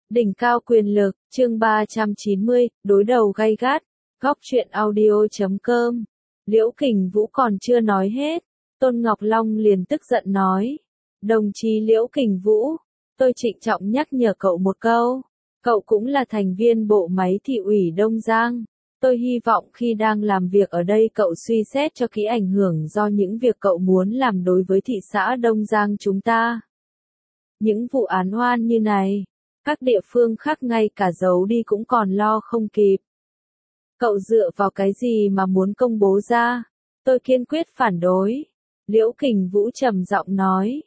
Đỉnh cao quyền lực, chương 390, đối đầu gay gắt, góc truyện audio.com. Liễu Kình Vũ còn chưa nói hết, Tôn Ngọc Long liền tức giận nói. Đồng chí Liễu Kình Vũ, tôi trịnh trọng nhắc nhở cậu một câu. Cậu cũng là thành viên bộ máy thị ủy Đông Giang. Tôi hy vọng khi đang làm việc ở đây cậu suy xét cho kỹ ảnh hưởng do những việc cậu muốn làm đối với thị xã Đông Giang chúng ta. Những vụ án oan như này, các địa phương khác ngay cả giấu đi cũng còn lo không kịp. Cậu dựa vào cái gì mà muốn công bố ra? Tôi kiên quyết phản đối. Liễu Kình Vũ trầm giọng nói.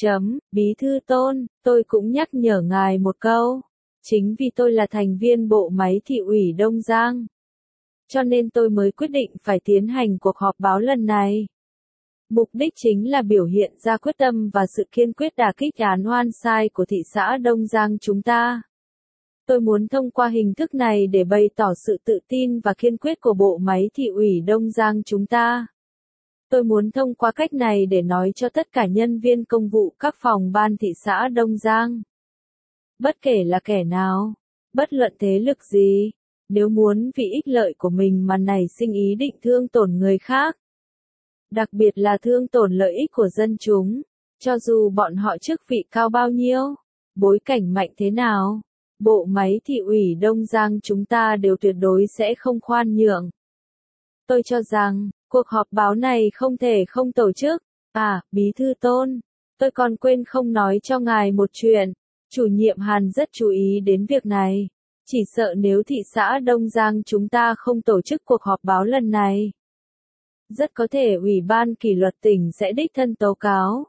Bí thư Tôn, tôi cũng nhắc nhở ngài một câu. Chính vì tôi là thành viên bộ máy thị ủy Đông Giang, cho nên tôi mới quyết định phải tiến hành cuộc họp báo lần này. Mục đích chính là biểu hiện ra quyết tâm và sự kiên quyết đả kích án oan sai của thị xã Đông Giang chúng ta. Tôi muốn thông qua hình thức này để bày tỏ sự tự tin và kiên quyết của bộ máy thị ủy Đông Giang chúng ta. Tôi muốn thông qua cách này để nói cho tất cả nhân viên công vụ các phòng ban thị xã Đông Giang. Bất kể là kẻ nào, bất luận thế lực gì, nếu muốn vì ích lợi của mình mà nảy sinh ý định thương tổn người khác, đặc biệt là thương tổn lợi ích của dân chúng, cho dù bọn họ chức vị cao bao nhiêu, bối cảnh mạnh thế nào, bộ máy thị ủy Đông Giang chúng ta đều tuyệt đối sẽ không khoan nhượng. Tôi cho rằng, cuộc họp báo này không thể không tổ chức. Bí thư Tôn, tôi còn quên không nói cho ngài một chuyện. Chủ nhiệm Hàn rất chú ý đến việc này. Chỉ sợ nếu thị xã Đông Giang chúng ta không tổ chức cuộc họp báo lần này, rất có thể Ủy ban kỷ luật tỉnh sẽ đích thân tố cáo.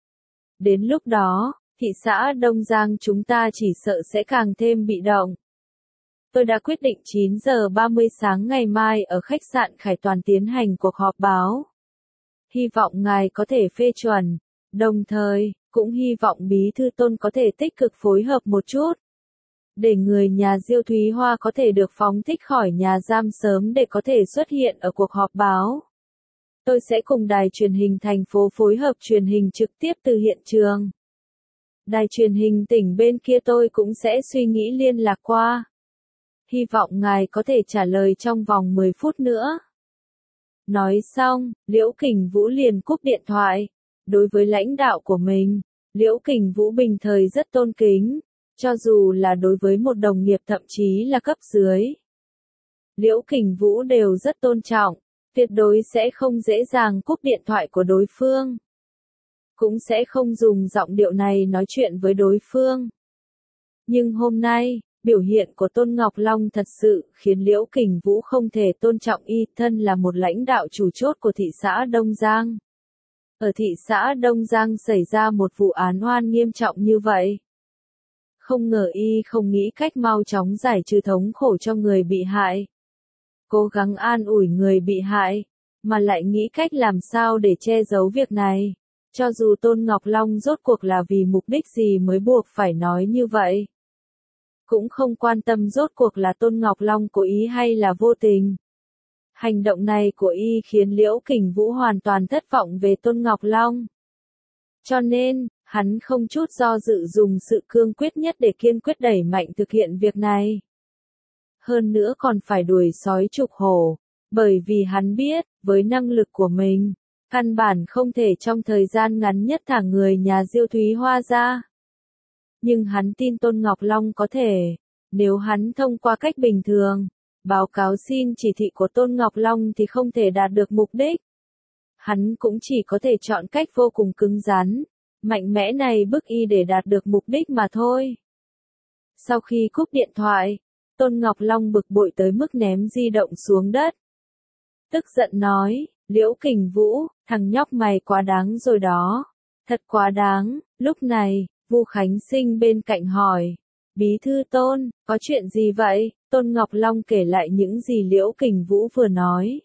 Đến lúc đó, thị xã Đông Giang chúng ta chỉ sợ sẽ càng thêm bị động. Tôi đã quyết định 9 giờ 30 sáng ngày mai ở khách sạn Khải Toàn tiến hành cuộc họp báo. Hy vọng ngài có thể phê chuẩn, đồng thời, cũng hy vọng bí thư Tôn có thể tích cực phối hợp một chút, để người nhà Diêu Thúy Hoa có thể được phóng thích khỏi nhà giam sớm để có thể xuất hiện ở cuộc họp báo. Tôi sẽ cùng đài truyền hình thành phố phối hợp truyền hình trực tiếp từ hiện trường. Đài truyền hình tỉnh bên kia tôi cũng sẽ suy nghĩ liên lạc qua. Hy vọng ngài có thể trả lời trong vòng 10 phút nữa. Nói xong, Liễu Kình Vũ liền cúp điện thoại. Đối với lãnh đạo của mình, Liễu Kình Vũ bình thời rất tôn kính, cho dù là đối với một đồng nghiệp thậm chí là cấp dưới. Liễu Kình Vũ đều rất tôn trọng, tuyệt đối sẽ không dễ dàng cúp điện thoại của đối phương. Cũng sẽ không dùng giọng điệu này nói chuyện với đối phương. Nhưng hôm nay, biểu hiện của Tôn Ngọc Long thật sự khiến Liễu Kình Vũ không thể tôn trọng y thân là một lãnh đạo chủ chốt của thị xã Đông Giang. Ở thị xã Đông Giang xảy ra một vụ án oan nghiêm trọng như vậy. Không ngờ y không nghĩ cách mau chóng giải trừ thống khổ cho người bị hại, cố gắng an ủi người bị hại, mà lại nghĩ cách làm sao để che giấu việc này. Cho dù Tôn Ngọc Long rốt cuộc là vì mục đích gì mới buộc phải nói như vậy. Cũng không quan tâm rốt cuộc là Tôn Ngọc Long cố ý hay là vô tình. Hành động này của y khiến Liễu Kình Vũ hoàn toàn thất vọng về Tôn Ngọc Long. Cho nên, hắn không chút do dự dùng sự cương quyết nhất để kiên quyết đẩy mạnh thực hiện việc này. Hơn nữa còn phải đuổi sói trục hổ, bởi vì hắn biết, với năng lực của mình, căn bản không thể trong thời gian ngắn nhất thả người nhà Diêu Thúy Hoa ra. Nhưng hắn tin Tôn Ngọc Long có thể, nếu hắn thông qua cách bình thường, báo cáo xin chỉ thị của Tôn Ngọc Long thì không thể đạt được mục đích. Hắn cũng chỉ có thể chọn cách vô cùng cứng rắn, mạnh mẽ này bức y để đạt được mục đích mà thôi. Sau khi cúp điện thoại, Tôn Ngọc Long bực bội tới mức ném di động xuống đất. Tức giận nói, Liễu Kình Vũ, thằng nhóc mày quá đáng rồi đó. Thật quá đáng. Lúc này, Vu Khánh Sinh bên cạnh hỏi, bí thư Tôn, có chuyện gì vậy? Tôn Ngọc Long kể lại những gì Liễu Kình Vũ vừa nói.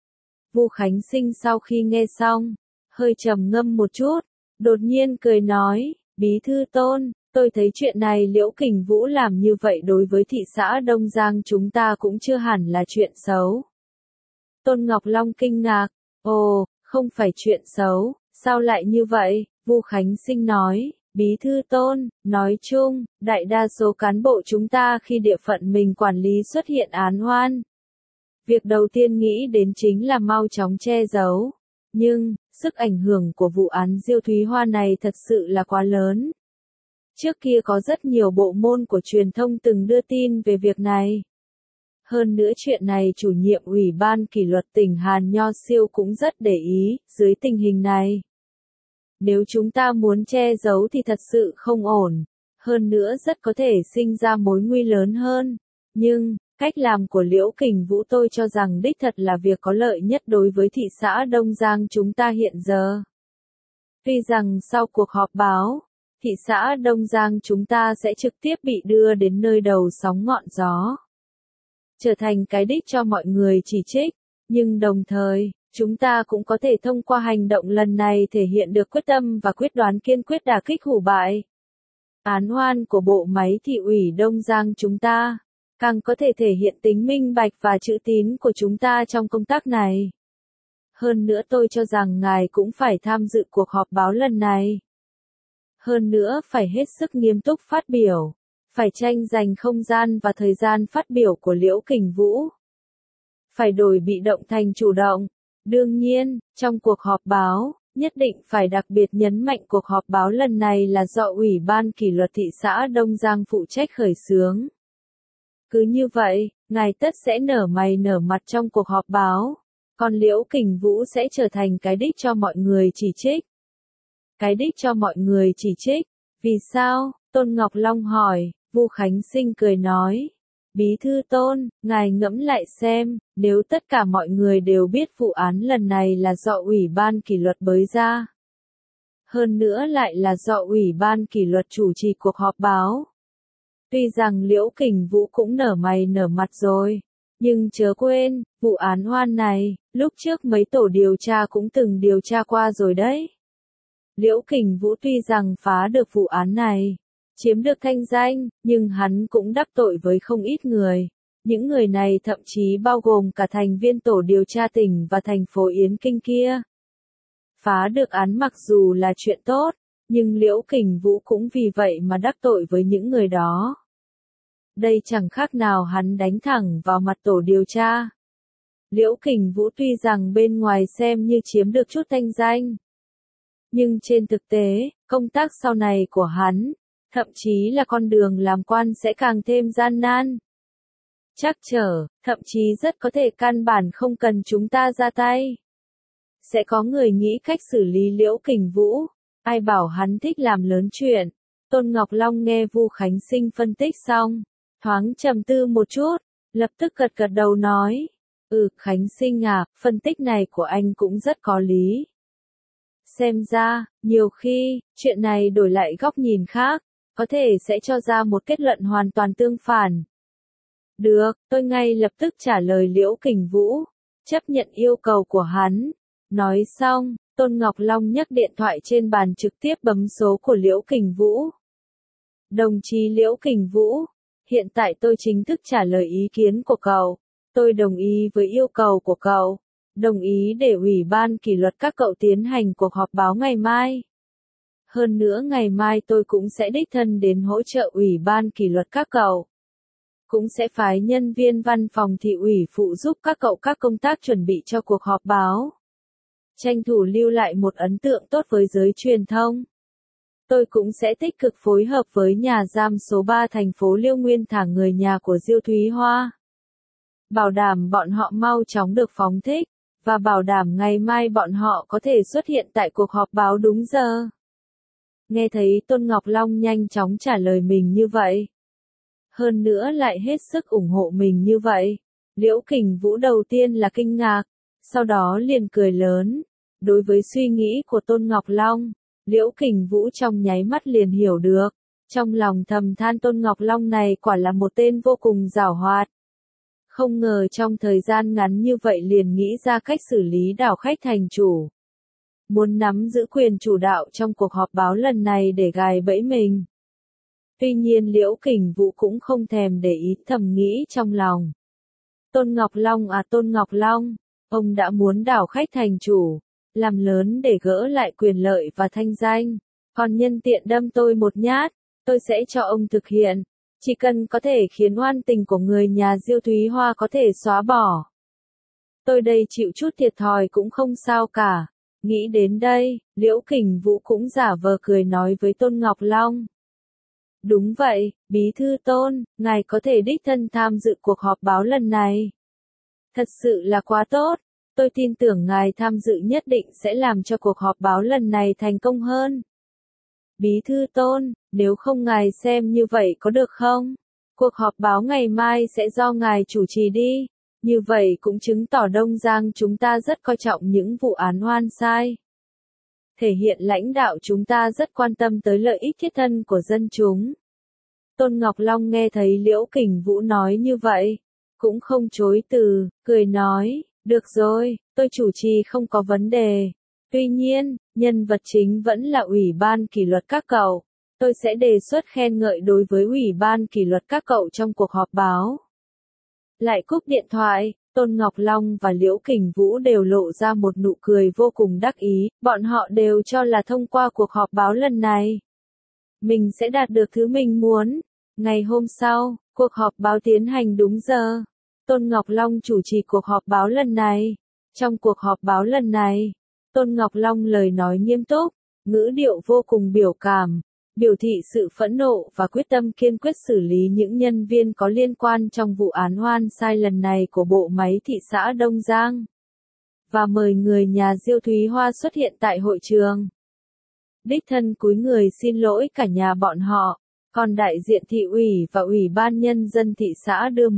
Vu Khánh Sinh sau khi nghe xong, hơi trầm ngâm một chút, đột nhiên cười nói, bí thư Tôn, tôi thấy chuyện này Liễu Kình Vũ làm như vậy đối với thị xã Đông Giang chúng ta cũng chưa hẳn là chuyện xấu. Tôn Ngọc Long kinh ngạc, ồ, không phải chuyện xấu, sao lại như vậy? Vu Khánh Sinh nói, Bí thư Tôn, nói chung, đại đa số cán bộ chúng ta khi địa phận mình quản lý xuất hiện án oan. Việc đầu tiên nghĩ đến chính là mau chóng che giấu. Nhưng, sức ảnh hưởng của vụ án Diêu Thúy Hoa này thật sự là quá lớn. Trước kia có rất nhiều bộ môn của truyền thông từng đưa tin về việc này. Hơn nữa chuyện này chủ nhiệm Ủy ban kỷ luật tỉnh Hàn Nho Siêu cũng rất để ý, dưới tình hình này. Nếu chúng ta muốn che giấu thì thật sự không ổn, hơn nữa rất có thể sinh ra mối nguy lớn hơn. Nhưng, cách làm của Liễu Kình Vũ tôi cho rằng đích thật là việc có lợi nhất đối với thị xã Đông Giang chúng ta hiện giờ. Tuy rằng sau cuộc họp báo, thị xã Đông Giang chúng ta sẽ trực tiếp bị đưa đến nơi đầu sóng ngọn gió, trở thành cái đích cho mọi người chỉ trích, nhưng đồng thời, chúng ta cũng có thể thông qua hành động lần này thể hiện được quyết tâm và quyết đoán kiên quyết đả kích hủ bại án oan của bộ máy thị ủy Đông Giang chúng ta, càng có thể thể hiện tính minh bạch và chữ tín của chúng ta trong công tác này. Hơn nữa tôi cho rằng ngài cũng phải tham dự cuộc họp báo lần này. Hơn nữa phải hết sức nghiêm túc phát biểu, phải tranh giành không gian và thời gian phát biểu của Liễu Kình Vũ. Phải đổi bị động thành chủ động. Đương nhiên, trong cuộc họp báo, nhất định phải đặc biệt nhấn mạnh cuộc họp báo lần này là do Ủy ban kỷ luật thị xã Đông Giang phụ trách khởi xướng. Cứ như vậy, ngài tất sẽ nở mày nở mặt trong cuộc họp báo, còn Liễu Kình Vũ sẽ trở thành cái đích cho mọi người chỉ trích. Cái đích cho mọi người chỉ trích. Vì sao? Tôn Ngọc Long hỏi. Vu Khánh Sinh cười nói. Bí thư Tôn, ngài ngẫm lại xem, nếu tất cả mọi người đều biết vụ án lần này là do Ủy ban kỷ luật bới ra. Hơn nữa lại là do Ủy ban kỷ luật chủ trì cuộc họp báo. Tuy rằng Liễu Kình Vũ cũng nở mày nở mặt rồi, nhưng chớ quên, vụ án oan này, lúc trước mấy tổ điều tra cũng từng điều tra qua rồi đấy. Liễu Kình Vũ tuy rằng phá được vụ án này, chiếm được thanh danh, nhưng hắn cũng đắc tội với không ít người. Những người này thậm chí bao gồm cả thành viên tổ điều tra tỉnh và thành phố Yến Kinh kia. Phá được án mặc dù là chuyện tốt, nhưng Liễu Kình Vũ cũng vì vậy mà đắc tội với những người đó. Đây chẳng khác nào hắn đánh thẳng vào mặt tổ điều tra. Liễu Kình Vũ tuy rằng bên ngoài xem như chiếm được chút thanh danh, nhưng trên thực tế, công tác sau này của hắn, thậm chí là con đường làm quan sẽ càng thêm gian nan. Trắc trở, thậm chí rất có thể căn bản không cần chúng ta ra tay. Sẽ có người nghĩ cách xử lý Liễu Kình Vũ, ai bảo hắn thích làm lớn chuyện. Tôn Ngọc Long nghe Vu Khánh Sinh phân tích xong, thoáng trầm tư một chút, lập tức gật gật đầu nói. Khánh Sinh à, phân tích này của anh cũng rất có lý. Xem ra, nhiều khi, chuyện này đổi lại góc nhìn khác, có thể sẽ cho ra một kết luận hoàn toàn tương phản. Được, tôi ngay lập tức trả lời Liễu Kình Vũ, chấp nhận yêu cầu của hắn. Nói xong, Tôn Ngọc Long nhấc điện thoại trên bàn trực tiếp bấm số của Liễu Kình Vũ. Đồng chí Liễu Kình Vũ, hiện tại tôi chính thức trả lời ý kiến của cậu. Tôi đồng ý với yêu cầu của cậu. Đồng ý để Ủy ban kỷ luật các cậu tiến hành cuộc họp báo ngày mai. Hơn nữa ngày mai tôi cũng sẽ đích thân đến hỗ trợ Ủy ban kỷ luật các cậu. Cũng sẽ phái nhân viên văn phòng thị ủy phụ giúp các cậu các công tác chuẩn bị cho cuộc họp báo. Tranh thủ lưu lại một ấn tượng tốt với giới truyền thông. Tôi cũng sẽ tích cực phối hợp với nhà giam số 3 thành phố Liêu Nguyên thả người nhà của Diêu Thúy Hoa. Bảo đảm bọn họ mau chóng được phóng thích, và bảo đảm ngày mai bọn họ có thể xuất hiện tại cuộc họp báo đúng giờ. Nghe thấy Tôn Ngọc Long nhanh chóng trả lời mình như vậy. Hơn nữa lại hết sức ủng hộ mình như vậy. Liễu Kình Vũ đầu tiên là kinh ngạc, sau đó liền cười lớn. Đối với suy nghĩ của Tôn Ngọc Long, Liễu Kình Vũ trong nháy mắt liền hiểu được. Trong lòng thầm than Tôn Ngọc Long này quả là một tên vô cùng giảo hoạt. Không ngờ trong thời gian ngắn như vậy liền nghĩ ra cách xử lý đảo khách thành chủ. Muốn nắm giữ quyền chủ đạo trong cuộc họp báo lần này để gài bẫy mình. Tuy nhiên Liễu Kình Vũ cũng không thèm để ý, thầm nghĩ trong lòng. Tôn Ngọc Long à, Tôn Ngọc Long, ông đã muốn đảo khách thành chủ, làm lớn để gỡ lại quyền lợi và thanh danh. còn nhân tiện đâm tôi một nhát, tôi sẽ cho ông thực hiện. Chỉ cần có thể khiến oan tình của người nhà Diêu Thúy Hoa có thể xóa bỏ. Tôi đây chịu chút thiệt thòi cũng không sao cả. Nghĩ đến đây, Liễu Kình Vũ cũng giả vờ cười nói với Tôn Ngọc Long. Đúng vậy, Bí thư Tôn, ngài có thể đích thân tham dự cuộc họp báo lần này. Thật sự là quá tốt, tôi tin tưởng ngài tham dự nhất định sẽ làm cho cuộc họp báo lần này thành công hơn. Bí thư Tôn, nếu không ngài xem như vậy có được không? Cuộc họp báo ngày mai sẽ do ngài chủ trì đi. Như vậy cũng chứng tỏ Đông Giang chúng ta rất coi trọng những vụ án oan sai. Thể hiện lãnh đạo chúng ta rất quan tâm tới lợi ích thiết thân của dân chúng. Tôn Ngọc Long nghe thấy Liễu Kình Vũ nói như vậy, cũng không chối từ, cười nói, được rồi, tôi chủ trì không có vấn đề. Tuy nhiên, nhân vật chính vẫn là Ủy ban kỷ luật các cậu. Tôi sẽ đề xuất khen ngợi đối với Ủy ban kỷ luật các cậu trong cuộc họp báo. Lại cúp điện thoại, Tôn Ngọc Long và Liễu Kình Vũ đều lộ ra một nụ cười vô cùng đắc ý, bọn họ đều cho là thông qua cuộc họp báo lần này, mình sẽ đạt được thứ mình muốn. Ngày hôm sau, cuộc họp báo tiến hành đúng giờ. Tôn Ngọc Long chủ trì cuộc họp báo lần này. Trong cuộc họp báo lần này, Tôn Ngọc Long lời nói nghiêm túc, ngữ điệu vô cùng biểu cảm, biểu thị sự phẫn nộ và quyết tâm kiên quyết xử lý những nhân viên có liên quan trong vụ án oan sai lần này của bộ máy thị xã Đông Giang. Và mời người nhà Diêu Thúy Hoa xuất hiện tại hội trường. Đích thân cúi người xin lỗi cả nhà bọn họ, còn đại diện thị ủy và ủy ban nhân dân thị xã đưa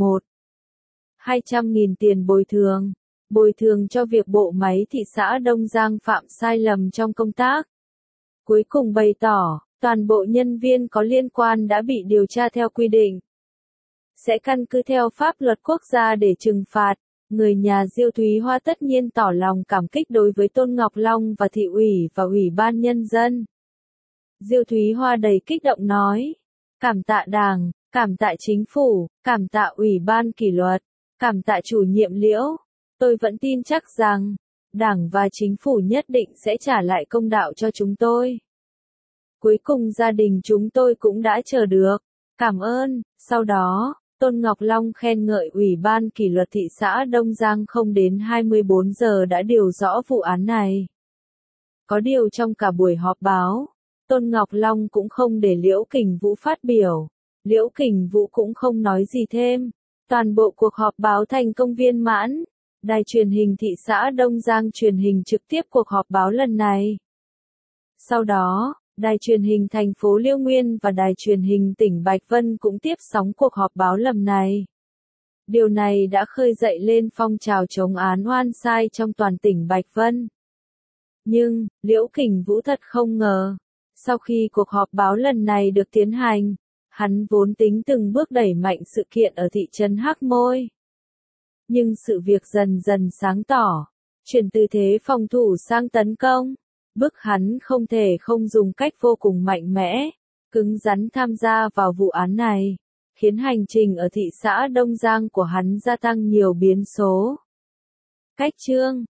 200.000 tiền bồi thường cho việc bộ máy thị xã Đông Giang phạm sai lầm trong công tác. Cuối cùng bày tỏ, toàn bộ nhân viên có liên quan đã bị điều tra theo quy định. Sẽ căn cứ theo pháp luật quốc gia để trừng phạt. Người nhà Diêu Thúy Hoa tất nhiên tỏ lòng cảm kích đối với Tôn Ngọc Long và thị ủy và ủy ban nhân dân. Diêu Thúy Hoa đầy kích động nói, cảm tạ Đảng, cảm tạ Chính phủ, cảm tạ Ủy ban kỷ luật, cảm tạ chủ nhiệm Liễu. Tôi vẫn tin chắc rằng, Đảng và Chính phủ nhất định sẽ trả lại công đạo cho chúng tôi. Cuối cùng gia đình chúng tôi cũng đã chờ được. Cảm ơn. Sau đó, Tôn Ngọc Long khen ngợi Ủy ban kỷ luật thị xã Đông Giang không đến 24 giờ đã điều rõ vụ án này. Có điều trong cả buổi họp báo, Tôn Ngọc Long cũng không để Liễu Kình Vũ phát biểu. Liễu Kình Vũ cũng không nói gì thêm. Toàn bộ cuộc họp báo thành công viên mãn. Đài truyền hình thị xã Đông Giang truyền hình trực tiếp cuộc họp báo lần này. Sau đó, Đài truyền hình thành phố Liêu Nguyên và Đài truyền hình tỉnh Bạch Vân cũng tiếp sóng cuộc họp báo lần này. Điều này đã khơi dậy lên phong trào chống án oan sai trong toàn tỉnh Bạch Vân. Nhưng, Liễu Kình Vũ thật không ngờ, sau khi cuộc họp báo lần này được tiến hành, hắn vốn tính từng bước đẩy mạnh sự kiện ở thị trấn Hắc Môi. Nhưng sự việc dần dần sáng tỏ, chuyển từ thế phòng thủ sang tấn công, bức hắn không thể không dùng cách vô cùng mạnh mẽ, cứng rắn tham gia vào vụ án này, khiến hành trình ở thị xã Đông Giang của hắn gia tăng nhiều biến số. Cách chương